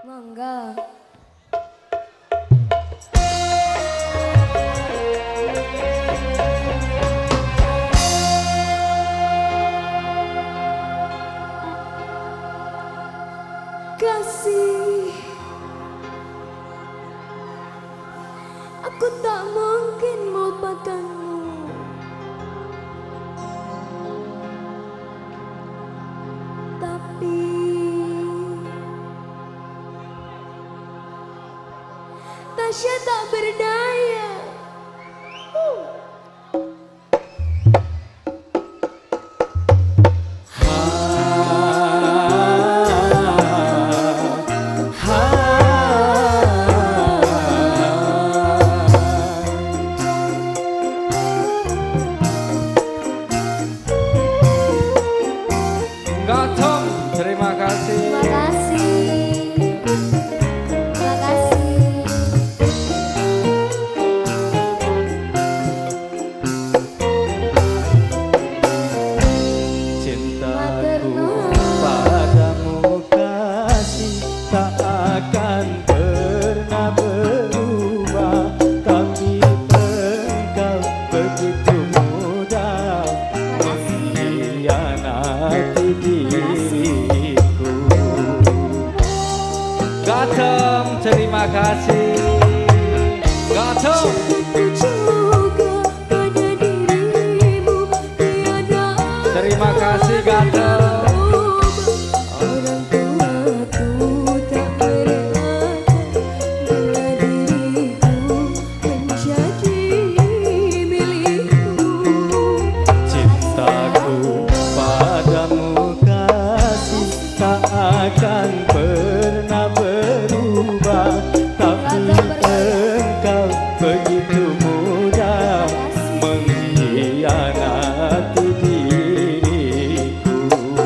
Mangga. Kasih, aku tak mungkin melupakanmu. Tapi Tasya tak berdaya. Gatom, terima kasih. Terima kasih. Terima kasih. Cintaku padamu kasih tak akan pernah berubah, tapi engkau begitu mudah mengkhianati diriku. Gatom, terima kasih. Gatom. Terima kasih Gatom. Orang tuaku tak berkata bila diriku menjadi milikku. Cintaku padamu kasih tak akan pernah berubah, tapi engkau begitu mudah mengkhianati diriku.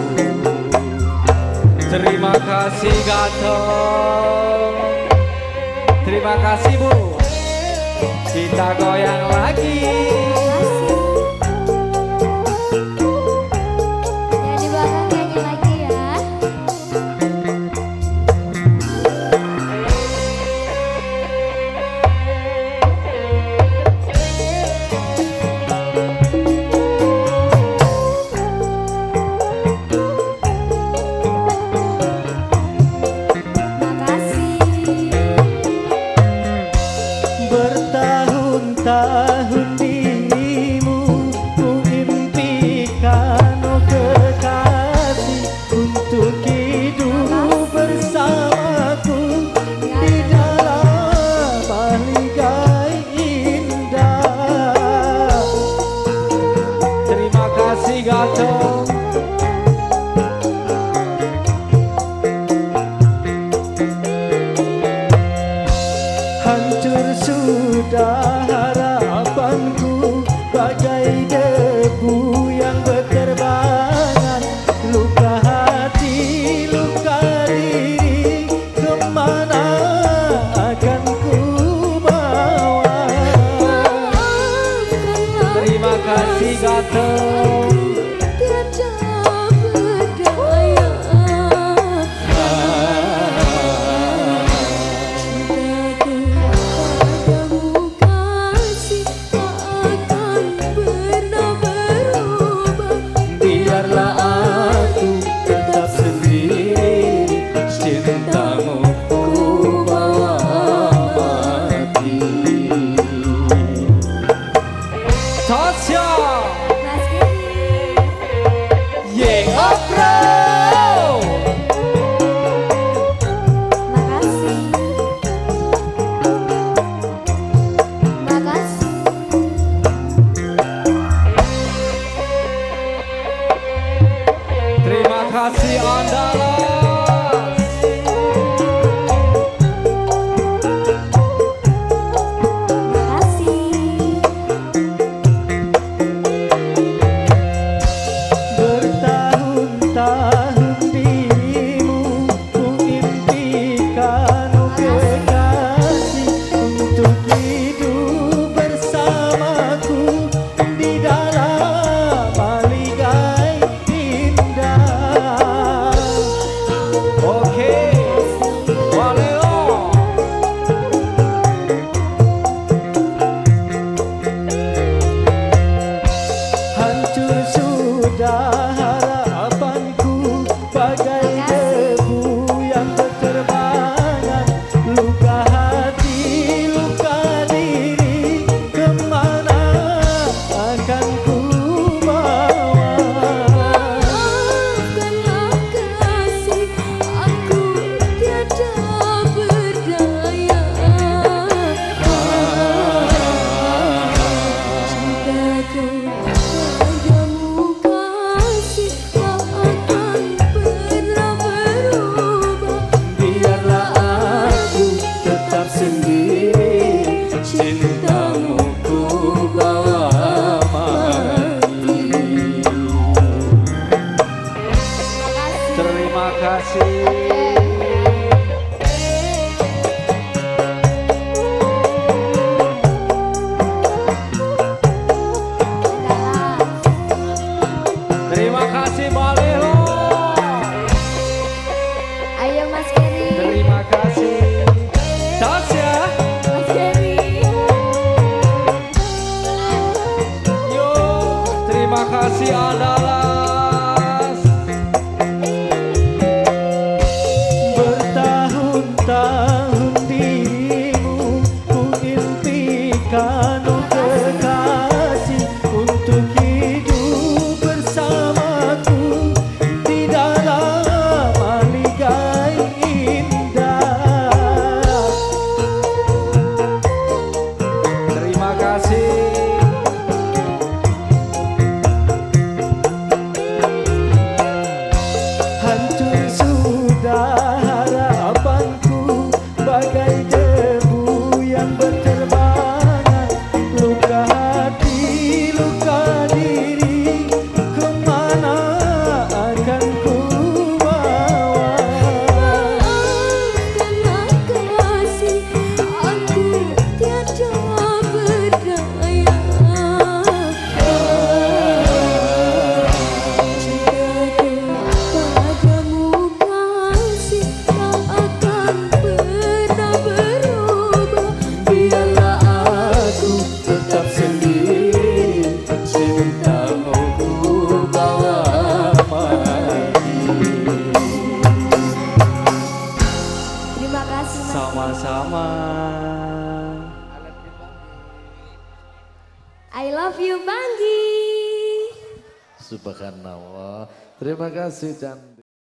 Terima kasih Gatom. Terima kasih Bu. Kita goyang lagi. Yang di belakang nyanyi lagi ya. Terima kasih. Bertahun-tahun diri Subhanallah. Terima kasih Candi.